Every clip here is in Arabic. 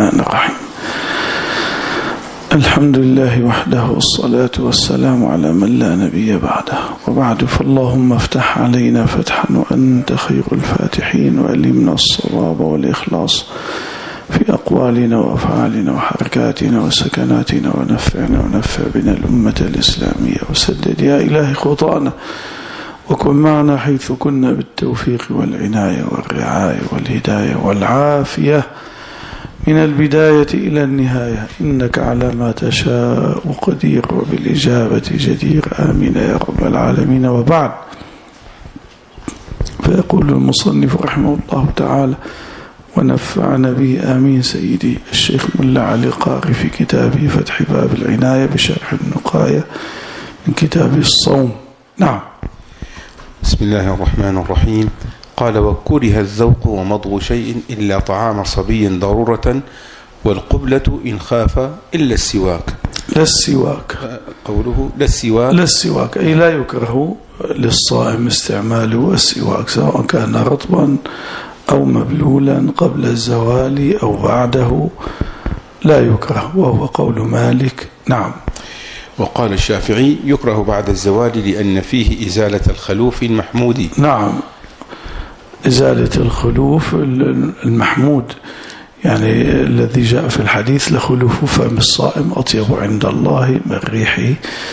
الرحمن الرحيم. الحمد لله وحده والصلاة والسلام على من لا نبي بعده، وبعد، فاللهم افتح علينا فتحا وأنت خير الفاتحين، وألهمنا الصواب والإخلاص في أقوالنا وأفعالنا وحركاتنا وسكناتنا، ونفع بنا الأمة الإسلامية، وسدد يا إلهي خطانا، وكن معنا حيث كنا بالتوفيق والعناية والرعاية والهداية والعافية من البداية إلى النهاية، إنك على ما تشاء قدير وبالإجابة جدير. آمين يا رب العالمين. وبعد، فيقول المصنف رحمه الله تعالى ونفعنا به آمين سيدي الشيخ ملا علي قاري في كتابه فتح باب العناية بشرح النقاية من كتاب الصوم. نعم. بسم الله الرحمن الرحيم. قال: وكره الذوق ومضغ شيء إلا طعام صبي ضرورة، والقبلة إن خاف إلا السواك. لا السواك، قوله لا السواك، لا السواك أي لا يكره للصائم استعماله السواك، سواء كان رطبا أو مبلولا قبل الزوال أو بعده، لا يكره، وهو قول مالك. نعم. وقال الشافعي: يكره بعد الزوال لأن فيه إزالة الخلوف المحمود. نعم، إزالة الخلوف المحمود، يعني الذي جاء في الحديث: لخلوف فم الصائم أطيب عند الله من ريح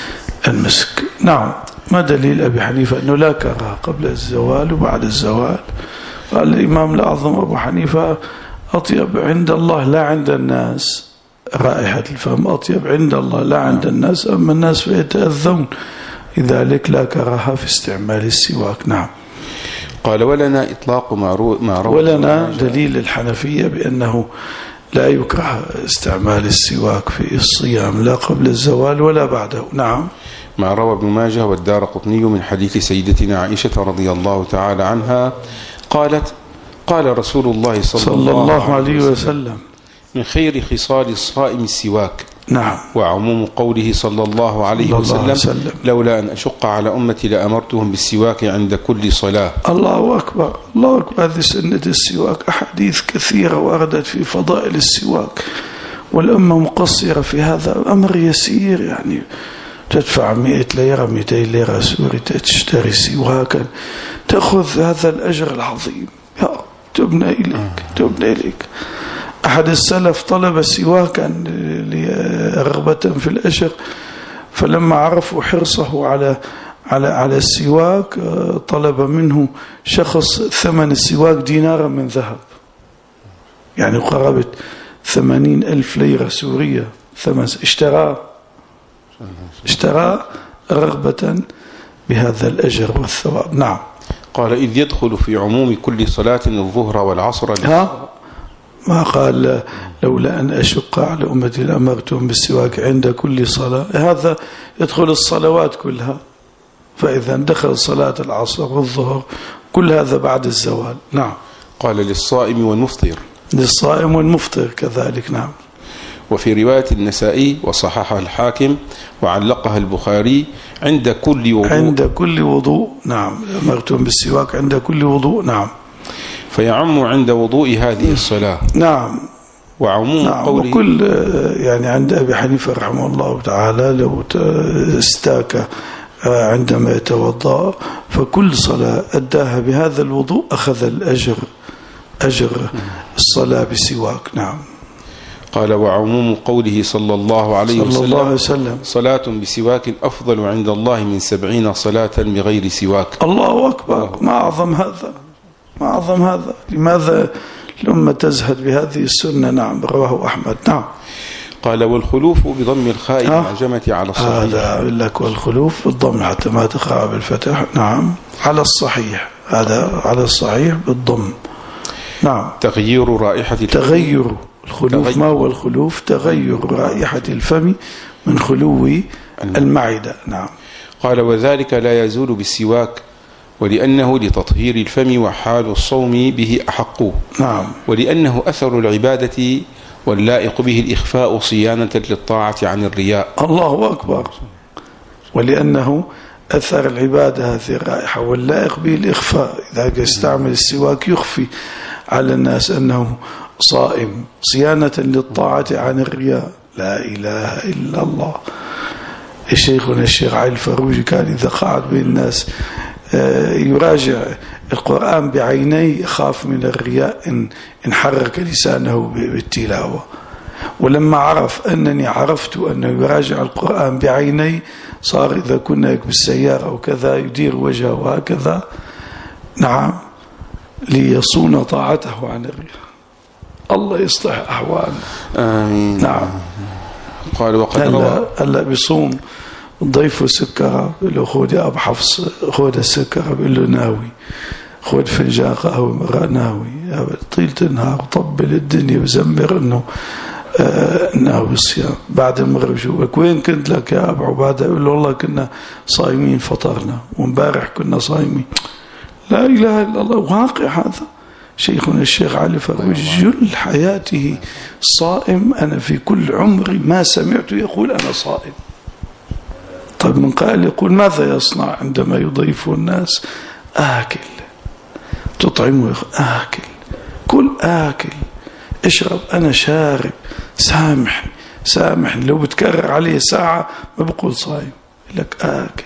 المسك. نعم. ما دليل أبي حنيفة أنه لا كره قبل الزوال وبعد الزوال؟ قال الإمام الأعظم أبو حنيفة: أطيب عند الله لا عند الناس، رائحة الفم أطيب عند الله لا عند الناس، أما الناس فيتأذون، لذلك لا كراهة في استعمال السواك. نعم. قال: ولنا إطلاق ما روى، ولنا دليل الحنفية بأنه لا يكره استعمال السواك في الصيام لا قبل الزوال ولا بعده. نعم. ما روى ابن ماجه والدارقطني من حديث سيدتنا عائشة رضي الله تعالى عنها قالت: قال رسول الله صلى الله عليه وسلم: من خير خصال الصائم السواك. نعم. وعموم قوله صلى الله عليه وسلم: لولا أن أشق على أمتي لأمرتهم بالسواك عند كل صلاة. الله أكبر، الله أكبر. هذه سنة السواك، أحاديث كثيرة وردت في فضائل السواك، والأمة مقصرة في هذا، أمر يسير، يعني تدفع 100 ليرة 200 ليرة سوري تشتري سواكا، تأخذ هذا الأجر العظيم. يا تبنى إليك، تبنى إليك. أحد السلف طلب سواكا رغبة في الأجر، فلما عرفوا حرصه على السواك طلب منه شخص ثمن السواك دينارا من ذهب، يعني قرابة 80,000 ليرة سورية ثمن. اشترى رغبة بهذا الأجر والثواب. نعم. قال: إذ يدخل في عموم كل صلاة الظهر والعصر. ما قال لولا أن أشق على أمتي لأمرتهم بالسواك عند كل صلاة، هذا يدخل الصلوات كلها، فإذا دخل صلاة العصر والظهر كل هذا بعد الزوال. نعم. قال: للصائم والمفطر. للصائم والمفطر كذلك. نعم. وفي رواية النسائي وصححها الحاكم وعلقها البخاري: عند كل وضوء. عند كل وضوء. نعم. أمرتهم بالسواك عند كل وضوء. نعم. فيعم عند وضوء هذه الصلاة. نعم. وعموم قوله، وكل يعني عند أبي حنيفة رحمه الله تعالى لو استاك عندما يتوضأ فكل صلاة أداها بهذا الوضوء أخذ أجر الصلاة بسواك. نعم. قال: وعموم قوله صلى الله عليه وسلم: صلاة بسواك أفضل عند الله من 70 صلاة بغير سواك. الله أكبر. ما أعظم هذا، ما أعظم هذا. لماذا الأمة تزهد بهذه السنة؟ نعم. رواه أحمد. نعم. قال: والخلوف بضم الخاء المعجمة على الصحيح. هذا أقول لك، والخلوف بالضم حتى ما تقرأ بالفتح. نعم. على الصحيح، هذا على الصحيح بالضم. نعم. تغيير رائحة تغير الخلوف. ما هو الخلوف؟ تغير رائحة الفم من خلو المعدة. نعم. قال: وذلك لا يزول بالسواك، ولأنه لتطهير الفم وحال الصوم به أحق. نعم. ولأنه أثر العبادة واللائق به الإخفاء صيانة للطاعة عن الرياء. الله أكبر. ولأنه أثر العبادة هذه الرائحة واللائق به الإخفاء، إذا استعمل السواك يخفي على الناس أنه صائم صيانة للطاعة عن الرياء. لا إله إلا الله. شيخنا الشيخ علي الفروجي كان إذا قعد بين الناس يراجع القرآن بعينيه يخاف من الرياء إن حرك لسانه بالتلاوة. ولما عرف أنني عرفت أنه يراجع القرآن بعيني صار إذا كنا بالسيارة أو كذا يدير وجهه هكذا، نعم، ليصون طاعته عن الرياء. الله يصلح أحوالنا. آمين. نعم. قال وقد هلا بيصوم ضيفه سكرة بقول له خذ يا أبو حفص خذ السكرة، بقول له ناوي، خذ فنجان قهوة مرة ناوي، طيلة النهار طبل الدنيا وزمر إنه ناوي الصيام. بعد المغرب شوفك وين كنت لك يا أبو عبادة؟ يقول له والله كنا صايمين فطرنا ومبارح كنا صايمين. لا إله إلا الله. واقع هذا. شيخنا الشيخ علي فروجي جل حياته صائم. أنا في كل عمري ما سمعت يقول أنا صائم. طيب من قال يقول ماذا يصنع عندما يضيف الناس؟ آكل، تطعمه آكل، كل آكل، اشرب أنا شارب، سامحني لو بتكرر عليه ساعة ما بقول صايم، لك آكل،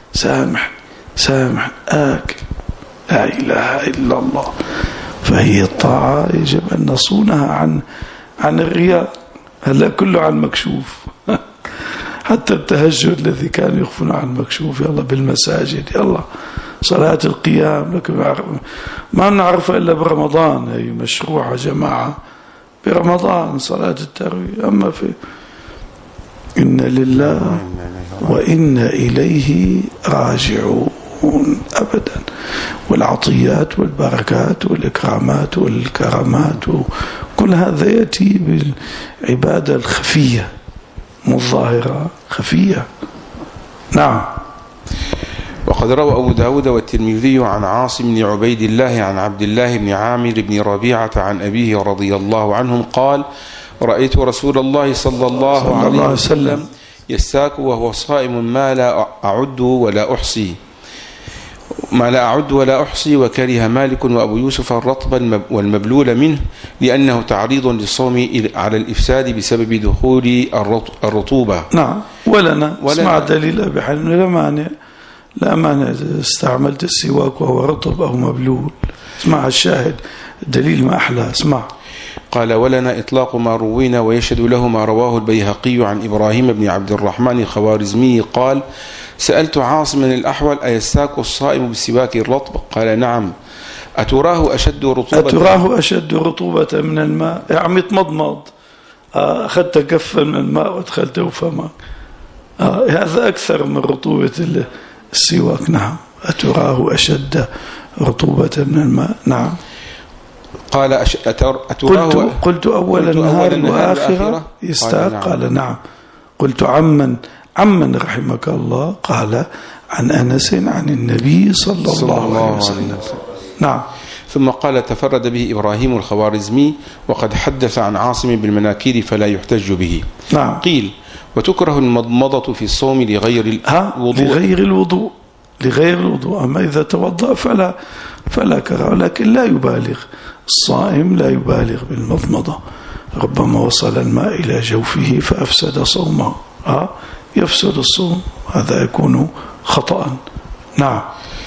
سامحني آكل. لا إله إلا الله. فهي الطاعة يجب أن نصونها عن الرياء. هلا كله عن مكشوف. حتى التهجد الذي كانوا يخفون عن مكشوف، يلا بالمساجد، يلا صلاة القيام، لكن ما نعرفها إلا برمضان. هي مشروعة جماعة برمضان صلاة التراويح. أما في إن لله وإنا إليه راجعون أبدا. والعطيات والبركات والإكرامات والكرامات كل هذا يأتي بالعبادة الخفية، مو الظاهرة، خفية. نعم. وقد روى أبو داود والترمذي عن عاصم بن عبيد الله عن عبد الله بن عامر بن ربيعة عن أبيه رضي الله عنهم قال: رأيت رسول الله صلى الله عليه وسلم يستاك وهو صائم ما لا أعد ولا أحصي وكره مالك وأبو يوسف الرطب والمبلول منه لأنه تعريض للصوم على الإفساد بسبب دخول الرطوبة. نعم. ولنا اسمع دليل أبي حنيفة لا مانع استعملت السواك وهو رطب أو مبلول. اسمع الشاهد دليل ما أحلى. اسمع. قال: ولنا إطلاق ما روينا ويشهد له ما رواه البيهقي عن إبراهيم بن عبد الرحمن الخوارزمي قال: سألت عاصم الأحول: أيستاك الصائم بالسواك الرطب؟ قال: نعم. أتراه أشد رطوبة من الماء؟ يعني تمضمض، أخذت كفا من الماء وادخلته فمك، هذا أكثر من رطوبة السواك. نعم. أتراه أشد رطوبة من الماء؟ نعم. قال: قلت أول النهار وآخرة يستاك؟ قال: نعم. قلت عمن رحمك الله؟ قال: عن أنس عن النبي صلى الله عليه وسلم. نعم. ثم قال: تفرد به إبراهيم الخوارزمي وقد حدث عن عاصم بالمناكير فلا يحتج به. نعم. قيل: وتكره المضمضة في الصوم لغير الوضوء. لغير الوضوء. أما إذا توضأ فلا كراهة، لكن لا يبالغ. الصائم لا يبالغ بالمضمضة، ربما وصل الماء إلى جوفه فأفسد صومه. يفسد الصوم، هذا يكون خطأ. نعم.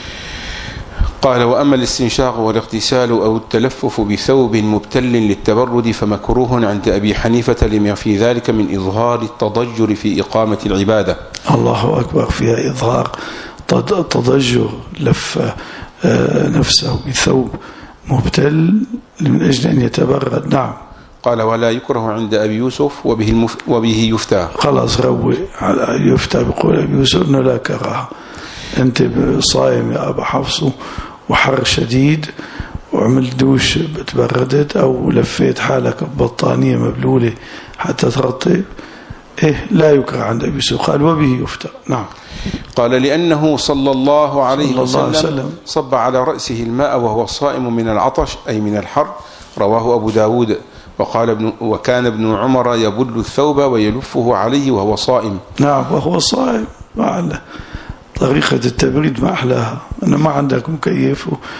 قال: وأما الاستنشاق والاغتسال أو التلفف بثوب مبتل للتبرد فمكروه عند أبي حنيفة لما في ذلك من إظهار التضجر في إقامة العبادة. الله أكبر. فيها إظهار تضجر، لف نفسه بثوب مبتل من أجل أن يتبرد. نعم. قال: ولا يكره عند أبي يوسف وبه يفتى. خلاص روي على يفتى بقول أبي يوسف أنه لا كراهة. أنت صايم يا أبا حفص وحر شديد وعملت دوش بتبردت أو لفيت حالك ببطانية مبلولة حتى ترطب، لا يكره عند أبي يوسف. قال: وبه يفتى. نعم. قال: لأنه صلى الله عليه وسلم صب على رأسه الماء وهو صائم من العطش أي من الحر. رواه أبو داود. وكان ابن عمر يبل الثوب ويلفه عليه وهو صائم. نعم. وهو صائم. طريقة التبريد ما أحلاها. أنا ما عندك مكيف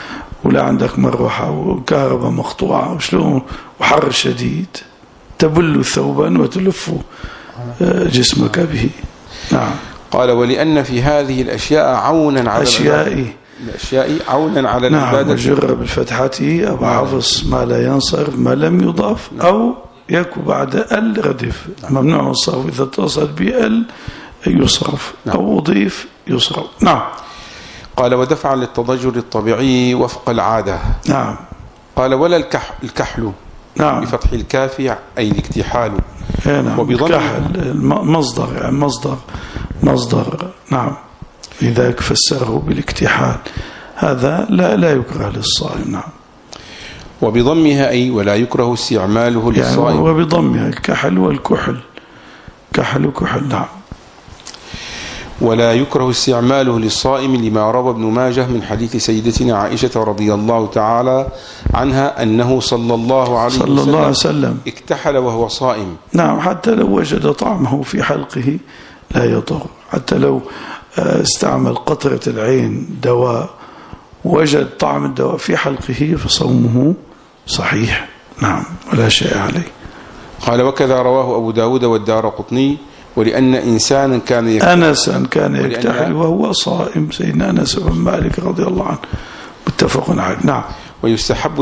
ولا عندك مروحة وكهرباء مقطوعة وشلون وحر شديد تبل ثوبا وتلف جسمك به. نعم. قال ولأن في هذه الأشياء عونا على الأشياء عونا على العبادة. نعم. وجر بالفتحة أبو حفص ما لا ينصرف ما لم يضاف أو يكو بعد ال ردف. ممنوع من الصرف إذا اتصل بال يصرف أو أضيف يصرف. نعم. قال ودفعا للتضجر الطبيعي وفق العادة. نعم. قال ولا الكحل. نعم. بفتح الكاف أي الاكتحال. نعم. الكحل مصدر يعني مصدر. نعم. لذلك فسره بالاكتحال. هذا لا يكره للصائم. نعم. وبضمها أي ولا يكره استعماله للصائم. يعني وبضمها الكحل والكحل كحل وكحل. نعم. ولا يكره استعماله للصائم لما روى ابن ماجه من حديث سيدتنا عائشة رضي الله تعالى عنها أنه صلى الله عليه وسلم اكتحل وهو صائم. نعم. حتى لو وجد طعمه في حلقه لا يضر. حتى لو استعمل قطرة العين دواء وجد طعم الدواء في حلقه فصومه صحيح. نعم. ولا شيء عليه. قال وكذا رواه أبو داود والدارقطني. ولأن إنسانا كان يكتحل وهو صائم. سيدنا أنس بن مالك رضي الله عنه متفق عليه. نعم. ويستحب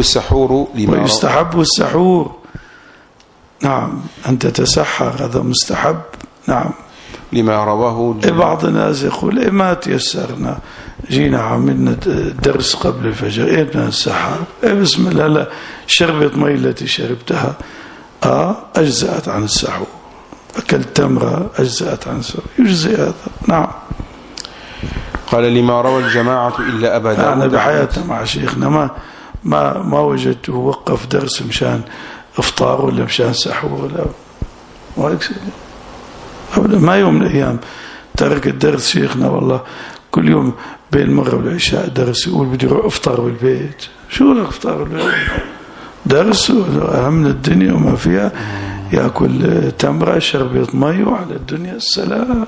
السحور نعم. أن تتسحر هذا مستحب. نعم. لما رواه بعض الناس يقول ما تيسرنا جينا عملنا درس قبل الفجر بدنا نسحر بسم الله لا شربت مي التي شربتها أجزأت عن السحور. أكلت تمرة أجزأت عن السحور يجزئ هذا. نعم. قال لما روى الجماعة إلا أبا داود. أنا بحياتنا مع شيخنا ما وجدته وقف درس مشان إفطار ولا مشان سحور ولا أبدا. ما يوم من الأيام ترك الدرس شيخنا والله كل يوم بين المغرب والعشاء درس يقول بدي أروح أفطر بالبيت. شو لك أفطر بالبيت؟ درس أهم من الدنيا وما فيها. يأكل تمرة شربة مي وعلى الدنيا السلام.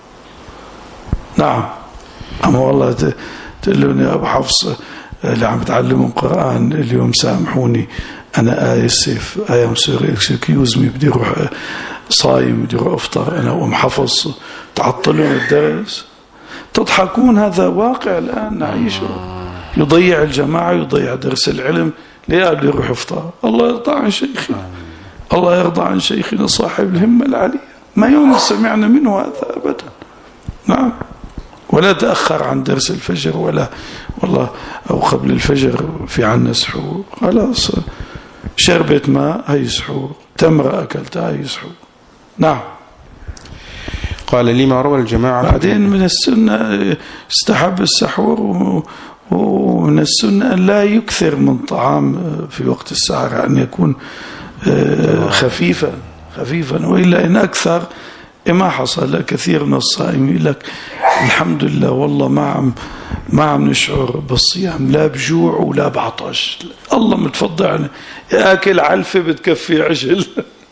نعم. أما والله تقولون يا أبو حفص اللي عم تعلموا القرآن اليوم سامحوني أنا آسف أيام سوري اكسكيوز مي بدي أروح صايم بدي أروح أفطر أنا وأم حفص تعطلون الدرس. تضحكون. هذا واقع الآن نعيشه. يضيع الجماعة يضيع درس العلم. ليه بدي أروح أفطر؟ الله يرضى عن شيخي. الله يرضى عن شيخنا صاحب الهمة العالية ما يوم سمعنا منه هذا أبدا. نعم. ولا تأخر عن درس الفجر ولا والله أو قبل الفجر في عنا سحور خلاص شربت ماء هي سحور تمرة أكلتها هي سحور. نعم. قال لما روى الجماعة. بعدين من السنة استحب السحور ومن السنة أن لا يكثر من طعام في وقت السحر أن يكون خفيفا وإلا إن أكثر ما حصل. كثير من الصائمين يقول لك الحمد لله والله ما عم نشعر بالصيام لا بجوع ولا بعطش. الله متفضل علينا يأكل علفة بتكفي عجل.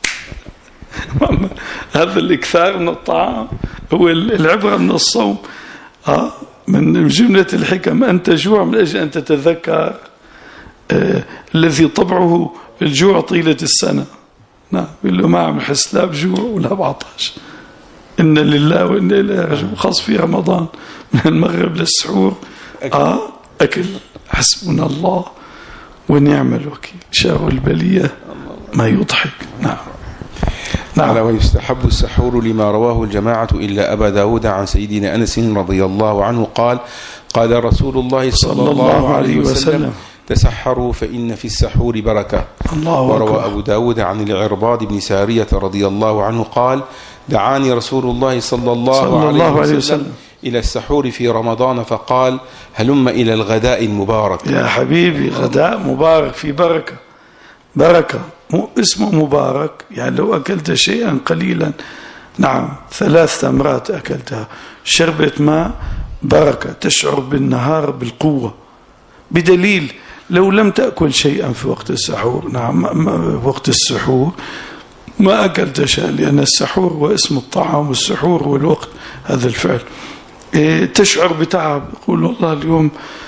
هذا الإكثار من الطعام هو العبرة من الصوم. من جملة الحكم أن تجوع من أجل أن تتذكر الذي طبعه الجوع طيلة السنة. نعم. يقول له ما عم نحس لا بجوع ولا بعطش. إن لله وإنا إليه راجعون. خاص في رمضان من المغرب للسحور أكل. حسبنا الله ونعم الوكيل. شر البلية ما يضحك. نعم. قال ويستحب السحور لما رواه الجماعة إلا أبا داود عن سيدنا أنس رضي الله عنه قال رسول الله صلى الله عليه وسلم تسحروا فإن في السحور بركة. وروى أبو داود عن العرباض بن سارية رضي الله عنه قال دعاني رسول الله صلى الله عليه وسلم إلى السحور في رمضان فقال هلم إلى الغداء المبارك. يا حبيبي غداء مبارك في بركة اسمه مبارك يعني لو أكلت شيئا قليلا. نعم. 3 تمرات أكلتها شربت ماء بركة تشعر بالنهار بالقوة بدليل لو لم تأكل شيئا في وقت السحور. نعم. وقت السحور ما أكلت شيئا لأن السحور هو اسم الطعام والسحور هو الوقت هذا الفعل. تشعر بتعب يقول والله اليوم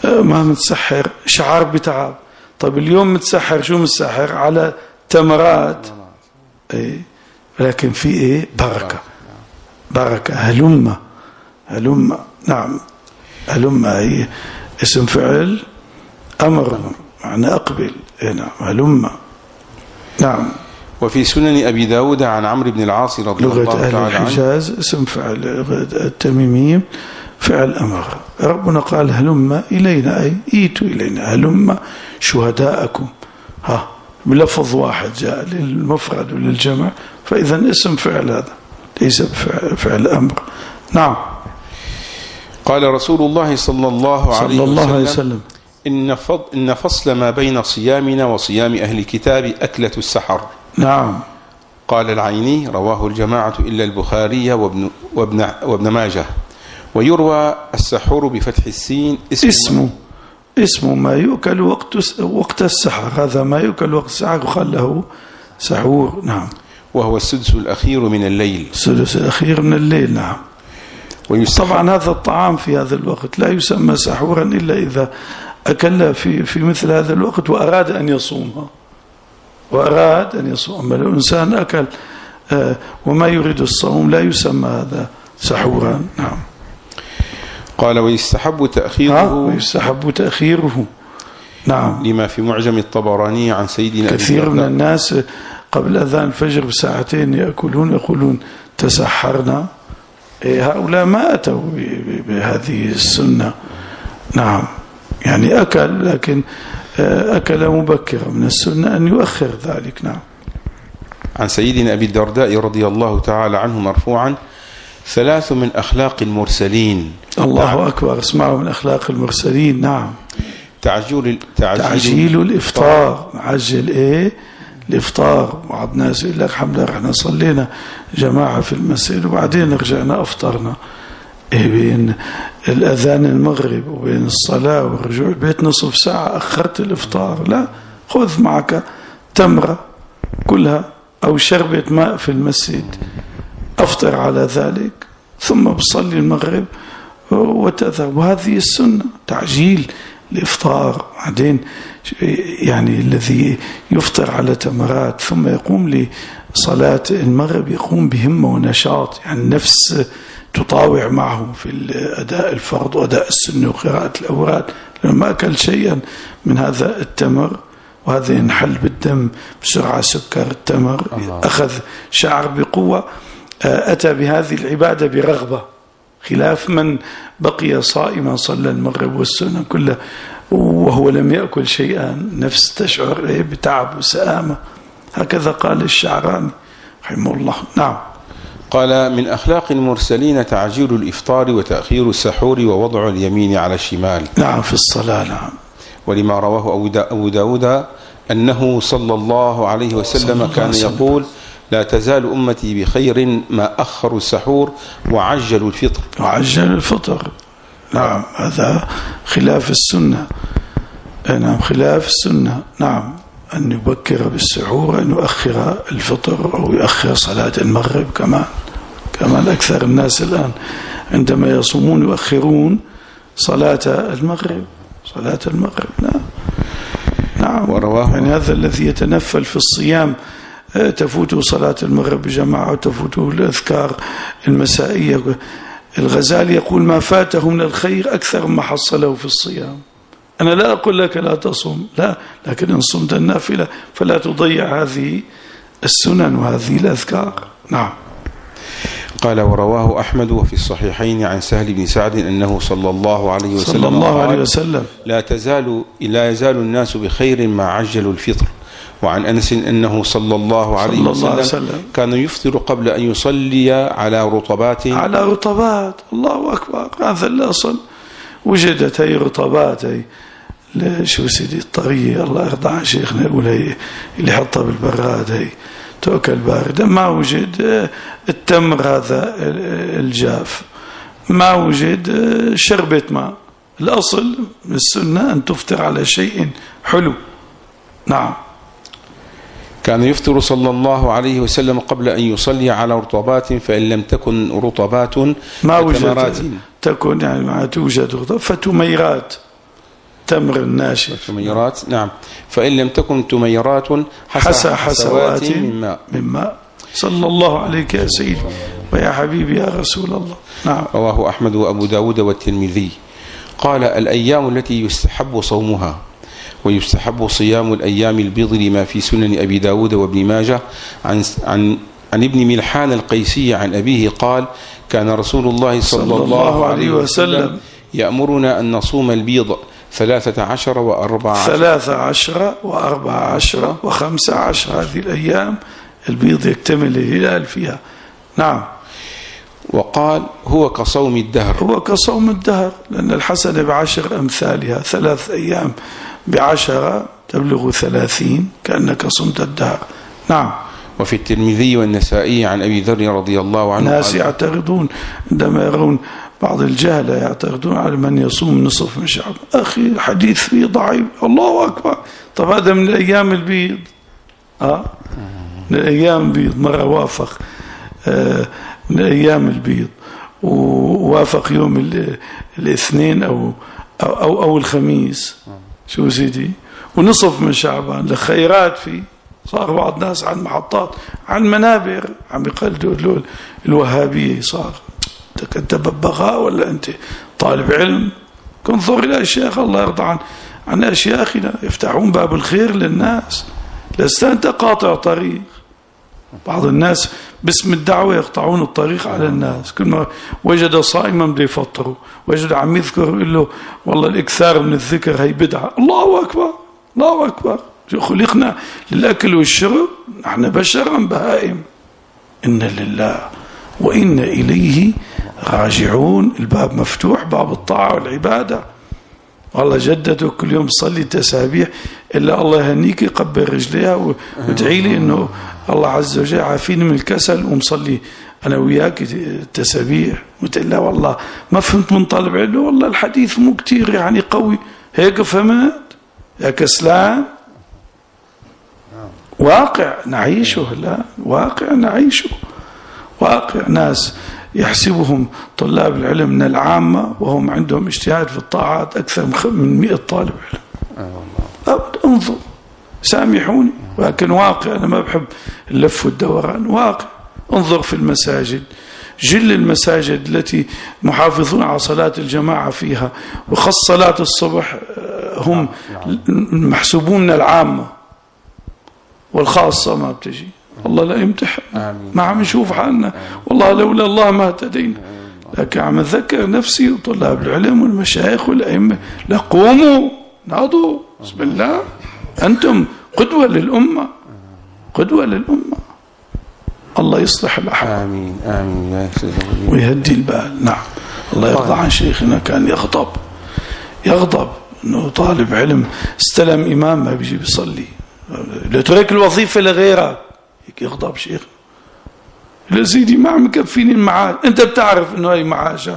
ما متسحر شعار بتعب. طيب اليوم متسحر، شو متسحر؟ على تمرات، اي ولكن في ايه؟ بركة. هلم. نعم، هلم هي اسم فعل أمر، معنى أقبل. نعم، هلم. نعم. وفي سنن أبي داود عن عمرو بن العاص رضي الله تعالى عنه، لغة أهل الحجاز اسم فعل، التميميين فعل أمر. ربنا قال هلم إلينا، أي إيتوا إلينا، هلم شهداءكم. بلفظ واحد جاء للمفرد وللجمع، فإذا اسم فعل هذا ليس فعل أمر. نعم. قال رسول الله صلى الله عليه وسلم إن فصل ما بين صيامنا وصيام أهل الكتاب أكلة السحر. نعم. قال العيني رواه الجماعة إلا البخاري وابن ماجه. ويروى السحور بفتح السين اسمه ما يؤكل وقت السحر، هذا ما يؤكل وقت السحر يقال له سحور. نعم. وهو السدس الأخير من الليل. السدس الأخير من الليل. نعم. طبعا هذا الطعام في هذا الوقت لا يسمى سحورا إلا إذا أكل في مثل هذا الوقت وأراد أن يصومها، أما الإنسان أكل وما يريد الصوم لا يسمى هذا سحورا. نعم. قال ويستحب تأخيره. نعم. لما في معجم الطبراني عن سيدنا كثير من الناس قبل أذان الفجر بساعتين يقولون تسحرنا. هؤلاء ما أتوا بهذه السنة. نعم، يعني أكل، لكن أكل مبكرا، من السنة أن يؤخر ذلك. نعم. عن سيدنا أبي الدرداء رضي الله تعالى عنه مرفوعا: 3 من أخلاق المرسلين. الله أكبر، اسمعوا من أخلاق المرسلين. نعم. تعجيل الإفطار. عجل الإفطار. بعض الناس يقول لك الحمد لله احنا صلينا جماعة في المسجد وبعدين رجعنا أفطرنا. بين الأذان المغرب وبين الصلاة والرجوع البيت نصف ساعة أخرت الإفطار. لا، خذ معك تمرة كلها أو شربة ماء في المسجد، أفطر على ذلك ثم بصلي المغرب وتذهب. وهذه السنة، تعجيل الإفطار. بعدين يعني الذي يفطر على تمرات ثم يقوم لصلاة المغرب يقوم بهمة ونشاط، يعني النفس تطاوع معه في أداء الفرض وأداء السنة وقراءة الأوراد، لما أكل شيئا من هذا التمر، وهذا ينحل بالدم بسرعة، سكر التمر أخذ شعر بقوة، أتى بهذه العبادة برغبة، خلاف من بقي صائما صلى المغرب والسنة كله وهو لم يأكل شيئا، نفس تشعر بتعب وسآمة. هكذا قال الشعراني رحمه الله. نعم. قال من أخلاق المرسلين تعجيل الإفطار وتأخير السحور ووضع اليمين على الشمال. نعم، في الصلاة. نعم. ولما رواه أبو داود أنه صلى الله عليه وسلم كان يقول: لا تزال أمتي بخير ما أخروا السحور وعجلوا الفطر. نعم، هذا خلاف السنة. نعم، خلاف السنة. نعم، أن يبكر بالسحور، أن يؤخر الفطر أو يؤخر صلاة المغرب. كمان أكثر الناس الآن عندما يصومون يؤخرون صلاة المغرب. نعم. يعني هذا الذي يتنفل في الصيام تفوته صلاة المغرب بجماعة وتفوته الأذكار المسائية. الغزالي يقول: ما فاته من الخير أكثر ما حصله في الصيام. أنا لا أقول لك لا تصوم، لا، لكن إن صمت النافلة فلا تضيع هذه السنن وهذه الأذكار. نعم. قال ورواه أحمد وفي الصحيحين عن سهل بن سعد أنه صلى الله عليه وسلم لا يزال الناس بخير ما عجلوا الفطر. وعن أنس أنه صلى الله عليه وسلم كان يفطر قبل أن يصلي على رطبات. الله أكبر، هذا الأصل. وجدت هي رطبات، شو سيدي الطرية، الله يرضى عن شيخنا، يقول هي اللي حطها بالبراد، هي تؤكل باردة. ما وجد التمر هذا الجاف، ما وجد شربة ماء. الأصل السنة أن تفطر على شيء حلو. نعم. كان يفطر صلى الله عليه وسلم قبل أن يصلي على رطبات، فإن لم تكن رطبات ما وجد تكن يعني ما توجد رطبات فتميرات. تمر الناشف. تميرات، نعم. فإن لم تكن تميرات حسى حسوات من ماء. صلى الله عليك يا سيدي ويا حبيبي يا رسول الله. نعم. رواه أحمد وأبو داود والترمذي. قال: الأيام التي يستحب صومها ويستحب صيام الأيام البيض لما في سنن أبي داود وابن ماجه عن ابن ملحان القيسي عن أبيه قال: كان رسول الله صلى الله عليه وسلم يأمرنا أن نصوم البيض 13 و14 و15. هذه الأيام البيض يكتمل الهلال فيها. نعم. وقال: هو كصوم الدهر. هو كصوم الدهر، لأن الحسنة ب10 أمثالها، 3 أيام ب10 تبلغ 30 كأنك صمت الدهر. نعم. وفي الترمذي والنسائي عن أبي ذر رضي الله عنه الناس يعترضون عندما يرون بعض الجهلة يعترضون على من يصوم نصف من شعبان. أخي الحديث فيه ضعيف. الله أكبر. طب هذا من الأيام البيض، من الأيام البيض، مرة وافق من أيام البيض ووافق يوم الاثنين أو الخميس، شو سيدي، ونصف من شعبان لخيرات فيه. صار بعض الناس عن محطات عن منابر عم يقلدوا الوهابية. صار أنت ببغاء ولا أنت طالب علم؟ انظر إلى الشيخ الله يرضى عن أشياخنا يفتحون باب الخير للناس، لست أنت قاطع طريق. بعض الناس باسم الدعوة يقطعون الطريق على الناس. كل ما وجد صائما بده يفطره، وجد عم يذكر يقول له والله الإكثار من الذكر هي بدعة. الله أكبر، الله أكبر. خلقنا للأكل والشرب، نحن بشرا بهائم، إن لله وإنا إليه راجعون. الباب مفتوح، باب الطاعة والعبادة. والله جدته كل يوم صلي تسابيح، إلا الله يهنيك يقبل رجليها وادعي لي إنه الله عز وجل عافيني من الكسل ومصلي أنا وياك التسابيح. قلت لا والله ما فهمت من طالب علم، والله الحديث مو كتير يعني قوي هيك فهمت يا كسلان. واقع نعيشه، لا واقع نعيشه، واقع ناس يحسبهم طلاب العلم من العامة وهم عندهم اجتهاد في الطاعات أكثر من 100 طالب علم. انظر، سامحوني، ولكن واقع. أنا ما بحب اللف والدوران. واقع. انظر في المساجد، جل المساجد التي محافظون على صلاة الجماعة فيها، وخاص صلاة الصبح هم محسوبون من العامة، والخاصة ما بتجي. الله لا يمتحن، ما عم نشوف حالنا. والله لولا الله ما اهتدينا. لكن عم أتذكر نفسي وطلاب العلم والمشايخ والأئمة، لا قوموا ناضوا، بسم الله، أنتم قدوة للأمة، قدوة للأمة. الله يصلح الأحوال. آمين آمين ويهدي البال. نعم. الله يرضى عن شيخنا، كان يغضب إنه طالب علم استلم إمام ما بيجي بيصلي، لترك الوظيفة لغيرك، هيك يغضب شيخ. لا سيدي ما عم يكفيني المعاش، انت بتعرف انه هاي معاشة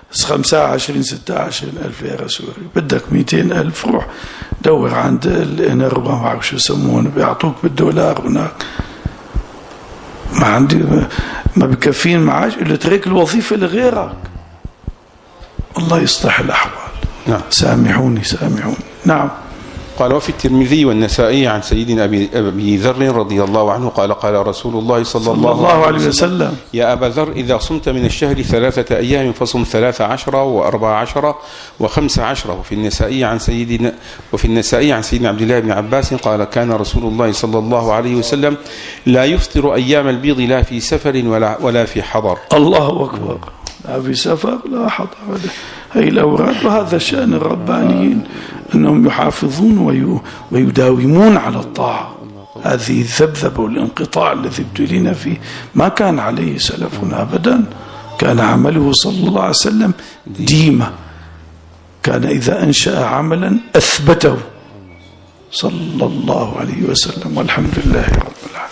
25 26 ألف يا رسول، بدك 200 ألف روح دور عند الانربا ما بعرف شو يسمونه، بيعطوك بالدولار هناك. ما عندي ما بكفيني المعاش الا ترك الوظيفة لغيرك. الله يصلح الأحوال. نعم. سامحوني. نعم. قال: وفي الترمذي والنسائي عن سيدنا أبي ذر رضي الله عنه قال: قال رسول الله صلى الله عليه وسلم: يا أبا ذر، إذا صمت من الشهر 3 أيام فصم 13 و14 و15. وفي النسائي عن سيدنا عبد الله بن عباس قال: كان رسول الله صلى الله عليه وسلم لا يفطر أيام البيض لا في سفر ولا في حضر. الله أكبر. لا في سفر لا حضر. هي الأوراد، وهذا شأن الربانيين أنهم يحافظون ويداومون على الطاعة. هذه الذبذبة والانقطاع الذي ابتلينا فيه ما كان عليه سلفنا أبدا. كان عمله صلى الله عليه وسلم ديمة، كان إذا أنشأ عملا أثبته صلى الله عليه وسلم. والحمد لله رب العالمين.